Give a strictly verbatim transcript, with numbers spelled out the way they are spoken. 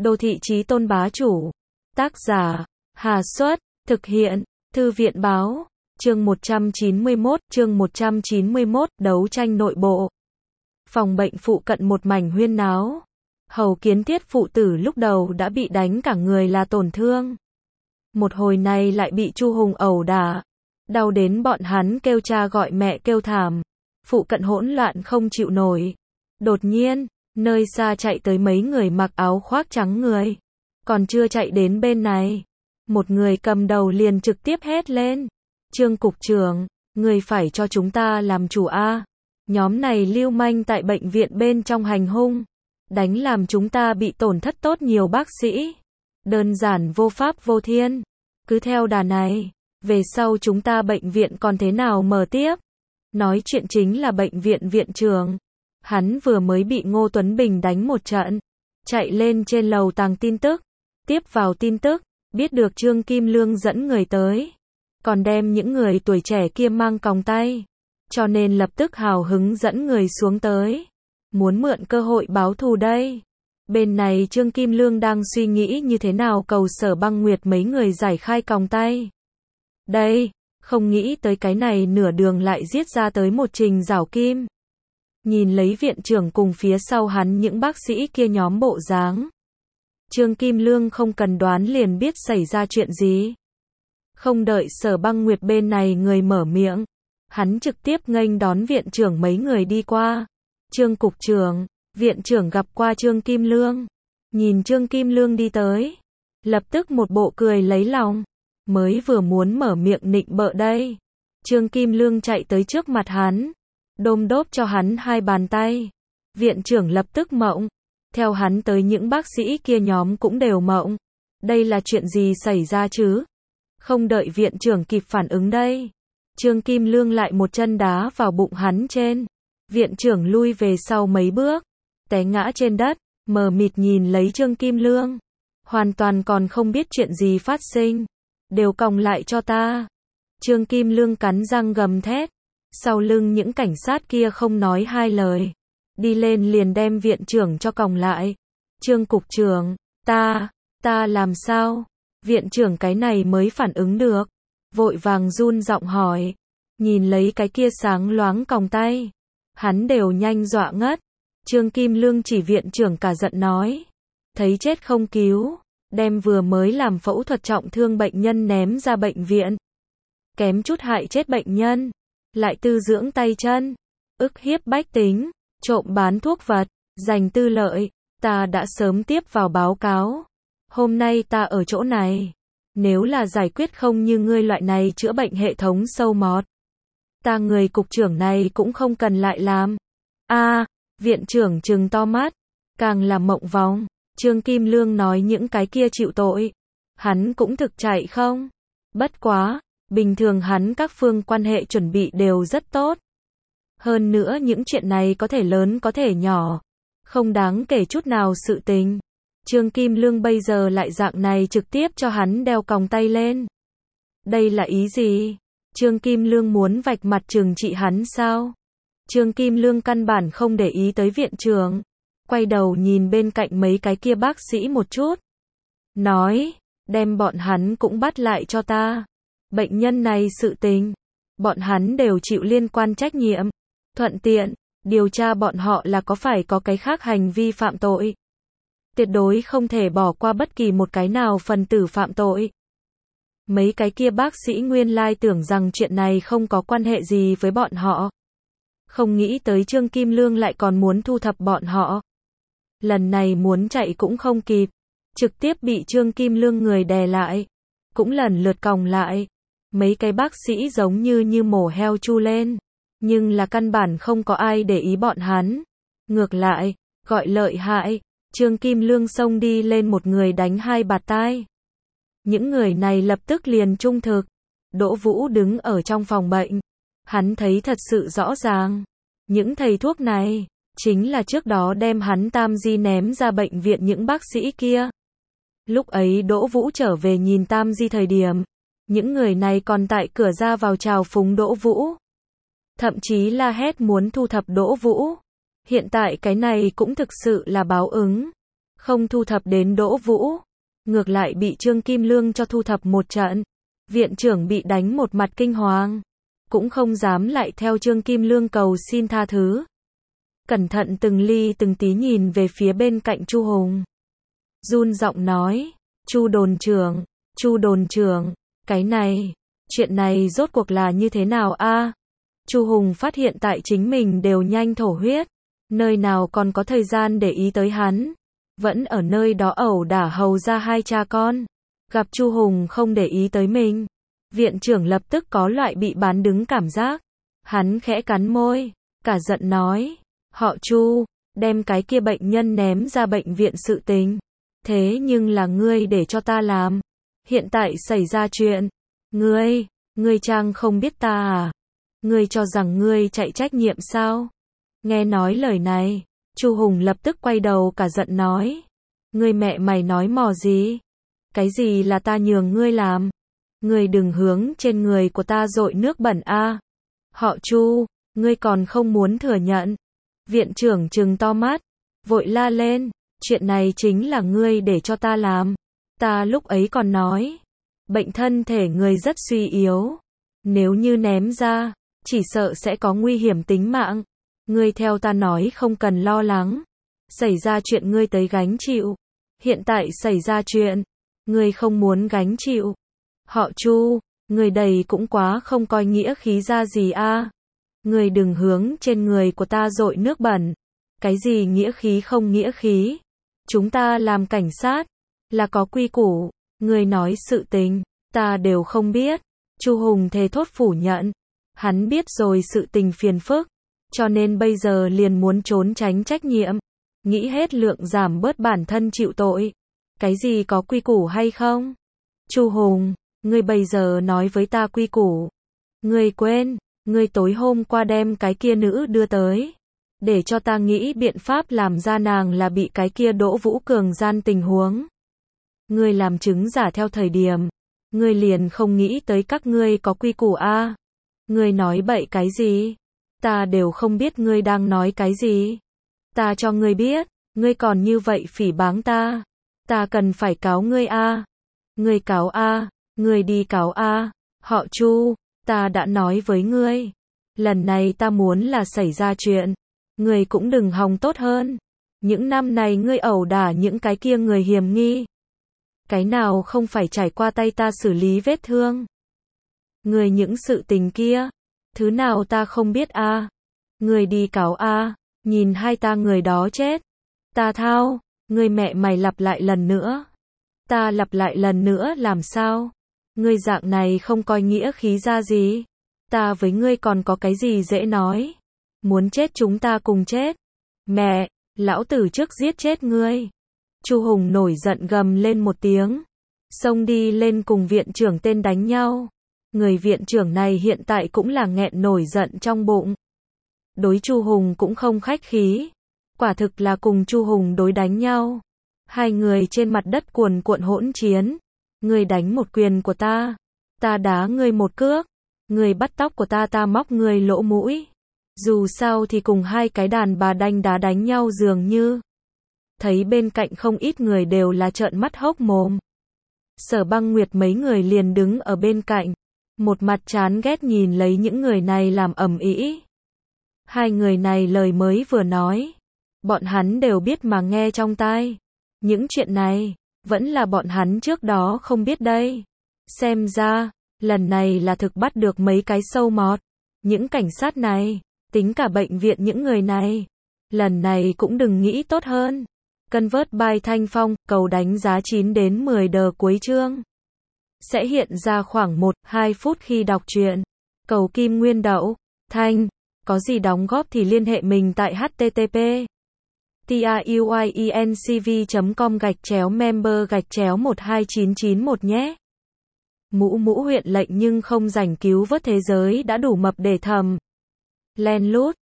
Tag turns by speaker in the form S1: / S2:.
S1: Đô thị chí tôn bá chủ. Tác giả, Hà Xuất, thực hiện, Thư viện báo, chương một trăm chín mươi mốt, chương một trăm chín mươi mốt, đấu tranh nội bộ. Phòng bệnh phụ cận một mảnh huyên náo. Hầu Kiến Thiết phụ tử lúc đầu đã bị đánh cả người là tổn thương. Một hồi này lại bị Chu Hùng ẩu đả. Đau đến bọn hắn kêu cha gọi mẹ kêu thảm. Phụ cận hỗn loạn không chịu nổi. Đột nhiên, nơi xa chạy tới mấy người mặc áo khoác trắng người. Còn chưa chạy đến bên này. Một người cầm đầu liền trực tiếp hét lên. Trương cục trưởng, người phải cho chúng ta làm chủ a. Nhóm này lưu manh tại bệnh viện bên trong hành hung. Đánh làm chúng ta bị tổn thất tốt nhiều bác sĩ. Đơn giản vô pháp vô thiên. Cứ theo đà này, về sau chúng ta bệnh viện còn thế nào mở tiếp. Nói chuyện chính là bệnh viện viện trưởng. Hắn vừa mới bị Ngô Tuấn Bình đánh một trận. Chạy lên trên lầu tàng tin tức. Tiếp vào tin tức, biết được Trương Kim Lương dẫn người tới. Còn đem những người tuổi trẻ kia mang còng tay. Cho nên lập tức hào hứng dẫn người xuống tới. Muốn mượn cơ hội báo thù đây. Bên này Trương Kim Lương đang suy nghĩ như thế nào cầu Sở Băng Nguyệt mấy người giải khai còng tay. Đây, không nghĩ tới cái này nửa đường lại giết ra tới một Trình Giảo Kim. Nhìn lấy viện trưởng cùng phía sau hắn những bác sĩ kia nhóm bộ dáng. Trương Kim Lương không cần đoán liền biết xảy ra chuyện gì. Không đợi Sở Băng Nguyệt bên này người mở miệng. Hắn trực tiếp nghênh đón viện trưởng mấy người đi qua. Trương cục trưởng, viện trưởng gặp qua Trương Kim Lương. Nhìn Trương Kim Lương đi tới. Lập tức một bộ cười lấy lòng. Mới vừa muốn mở miệng nịnh bợ đây. Trương Kim Lương chạy tới trước mặt hắn. Đôm đốp cho hắn hai bàn tay. Viện trưởng lập tức mộng. Theo hắn tới những bác sĩ kia nhóm cũng đều mộng. Đây là chuyện gì xảy ra chứ? Không đợi viện trưởng kịp phản ứng đây. Trương Kim Lương lại một chân đá vào bụng hắn trên. Viện trưởng lui về sau mấy bước. Té ngã trên đất. Mờ mịt nhìn lấy Trương Kim Lương. Hoàn toàn còn không biết chuyện gì phát sinh. Đều còng lại cho ta. Trương Kim Lương cắn răng gầm thét. Sau lưng những cảnh sát kia không nói hai lời. Đi lên liền đem viện trưởng cho còng lại. Trương cục trưởng, ta, ta làm sao? Viện trưởng cái này mới phản ứng được. Vội vàng run giọng hỏi. Nhìn lấy cái kia sáng loáng còng tay. Hắn đều nhanh dọa ngất. Trương Kim Lương chỉ viện trưởng cả giận nói. Thấy chết không cứu. Đem vừa mới làm phẫu thuật trọng thương bệnh nhân ném ra bệnh viện. Kém chút hại chết bệnh nhân. Lại tư dưỡng tay chân. Ức hiếp bách tính. Trộm bán thuốc vật. Giành tư lợi. Ta đã sớm tiếp vào báo cáo. Hôm nay ta ở chỗ này. Nếu là giải quyết không như ngươi loại này chữa bệnh hệ thống sâu mọt. Ta người cục trưởng này cũng không cần lại làm. A, viện trưởng trừng to mắt. Càng là mộng vòng. Trương Kim Lương nói những cái kia chịu tội. Hắn cũng thực chạy không? Bất quá, bình thường hắn các phương quan hệ chuẩn bị đều rất tốt. Hơn nữa những chuyện này có thể lớn có thể nhỏ. Không đáng kể chút nào sự tình. Trương Kim Lương bây giờ lại dạng này trực tiếp cho hắn đeo còng tay lên. Đây là ý gì? Trương Kim Lương muốn vạch mặt trừng trị hắn sao? Trương Kim Lương căn bản không để ý tới viện trưởng. Quay đầu nhìn bên cạnh mấy cái kia bác sĩ một chút. Nói, đem bọn hắn cũng bắt lại cho ta. Bệnh nhân này sự tình. Bọn hắn đều chịu liên quan trách nhiệm. Thuận tiện, điều tra bọn họ là có phải có cái khác hành vi phạm tội. Tuyệt đối không thể bỏ qua bất kỳ một cái nào phần tử phạm tội. Mấy cái kia bác sĩ nguyên lai tưởng rằng chuyện này không có quan hệ gì với bọn họ. Không nghĩ tới Trương Kim Lương lại còn muốn thu thập bọn họ. Lần này muốn chạy cũng không kịp. Trực tiếp bị Trương Kim Lương người đè lại. Cũng lần lượt còng lại. Mấy cái bác sĩ giống như như mổ heo chu lên. Nhưng là căn bản không có ai để ý bọn hắn. Ngược lại, gọi lợi hại. Trương Kim Lương xông đi lên một người đánh hai bạt tai. Những người này lập tức liền trung thực. Đỗ Vũ đứng ở trong phòng bệnh. Hắn thấy thật sự rõ ràng. Những thầy thuốc này, chính là trước đó đem hắn Tam Di ném ra bệnh viện những bác sĩ kia. Lúc ấy Đỗ Vũ trở về nhìn Tam Di thời điểm. Những người này còn tại cửa ra vào chào phúng Đỗ Vũ. Thậm chí la hét muốn thu thập Đỗ Vũ. Hiện tại cái này cũng thực sự là báo ứng. không thu thập đến Đỗ Vũ, ngược lại bị Trương Kim Lương cho thu thập một trận. Viện trưởng bị đánh một mặt kinh hoàng, cũng không dám lại theo Trương Kim Lương cầu xin tha thứ. Cẩn thận từng ly từng tí nhìn về phía bên cạnh Chu Hùng. Run giọng nói, Chu đồn trưởng, Chu đồn trưởng, cái này, chuyện này rốt cuộc là như thế nào a? Chu Hùng phát hiện tại chính mình đều nhanh thổ huyết, nơi nào còn có thời gian để ý tới hắn, vẫn ở nơi đó ẩu đả hầu ra hai cha con. Gặp Chu Hùng không để ý tới mình, viện trưởng lập tức có loại bị bán đứng cảm giác. Hắn khẽ cắn môi, cả giận nói, họ Chu, đem cái kia bệnh nhân ném ra bệnh viện sự tình. Thế nhưng là ngươi để cho ta làm. Hiện tại xảy ra chuyện. Ngươi, ngươi chăng không biết ta à? Ngươi cho rằng ngươi chạy trách nhiệm sao? Nghe nói lời này, Chu Hùng lập tức quay đầu cả giận nói. Ngươi mẹ mày nói mò gì? Cái gì là ta nhường ngươi làm? Ngươi đừng hướng trên người của ta dội nước bẩn a. Họ Chu, ngươi còn không muốn thừa nhận. Viện trưởng trừng to mắt, vội la lên, chuyện này chính là ngươi để cho ta làm. Ta lúc ấy còn nói, bệnh thân thể người rất suy yếu, nếu như ném ra, chỉ sợ sẽ có nguy hiểm tính mạng. Ngươi theo ta nói không cần lo lắng, xảy ra chuyện ngươi tới gánh chịu. Hiện tại xảy ra chuyện, ngươi không muốn gánh chịu. Họ Chu, ngươi đầy cũng quá không coi nghĩa khí ra gì a. Ngươi đừng hướng trên người của ta dội nước bẩn. Cái gì nghĩa khí không nghĩa khí? Chúng ta làm cảnh sát, là có quy củ. Ngươi nói sự tình, ta đều không biết. Chu Hùng thề thốt phủ nhận. Hắn biết rồi sự tình phiền phức, cho nên bây giờ liền muốn trốn tránh trách nhiệm. Nghĩ hết lượng giảm bớt bản thân chịu tội. Cái gì có quy củ hay không? Chu Hùng, ngươi bây giờ nói với ta quy củ. Ngươi quên, ngươi tối hôm qua đem cái kia nữ đưa tới, để cho ta nghĩ biện pháp làm ra nàng là bị cái kia Đỗ Vũ Cường gian tình huống. Ngươi làm chứng giả theo thời điểm, ngươi liền không nghĩ tới các ngươi có quy củ a. Ngươi nói bậy cái gì? Ta đều không biết ngươi đang nói cái gì. Ta cho ngươi biết, ngươi còn như vậy phỉ báng ta. Ta cần phải cáo ngươi a. Ngươi cáo a, ngươi đi cáo a. Họ Chu, ta đã nói với ngươi, lần này ta muốn là xảy ra chuyện, ngươi cũng đừng hòng tốt hơn. Những năm này ngươi ẩu đả những cái kia người hiểm nghi, cái nào không phải trải qua tay ta xử lý vết thương. Ngươi những sự tình kia, thứ nào ta không biết a. Ngươi đi cáo a, nhìn hai ta người đó chết. Ta thao, ngươi mẹ mày lặp lại lần nữa. Ta lặp lại lần nữa làm sao? Ngươi dạng này không coi nghĩa khí ra gì. Ta với ngươi còn có cái gì dễ nói. Muốn chết chúng ta cùng chết. Mẹ, lão tử trước giết chết ngươi. Chu Hùng nổi giận gầm lên một tiếng, xông đi lên cùng viện trưởng tên đánh nhau. Người viện trưởng này hiện tại cũng là nghẹn nổi giận trong bụng. Đối Chu Hùng cũng không khách khí, quả thực là cùng Chu Hùng đối đánh nhau. Hai người trên mặt đất cuồn cuộn hỗn chiến. Ngươi đánh một quyền của ta, ta đá ngươi một cước. Ngươi bắt tóc của ta, ta móc ngươi lỗ mũi. Dù sao thì cùng hai cái đàn bà đanh đá đánh nhau dường như. Thấy bên cạnh không ít người đều là trợn mắt hốc mồm. Sở Băng Nguyệt mấy người liền đứng ở bên cạnh, một mặt chán ghét nhìn lấy những người này làm ầm ĩ. Hai người này lời mới vừa nói, bọn hắn đều biết mà nghe trong tai. Những chuyện này, vẫn là bọn hắn trước đó không biết đây. Xem ra, lần này là thực bắt được mấy cái sâu mọt. Những cảnh sát này, tính cả bệnh viện những người này, lần này cũng đừng nghĩ tốt hơn. Convert by Thanh Phong, cầu đánh giá chín đến mười đờ cuối chương. Sẽ hiện ra khoảng một đến hai phút khi đọc truyện. Cầu Kim Nguyên Đậu, Thanh, có gì đóng góp thì liên hệ mình tại h t t p truyencv chấm com gạch chéo member gạch chéo một hai chín chín một nhé. Mũ mũ huyện lệnh nhưng không rảnh cứu vớt thế giới đã đủ mập để thầm. Len lút.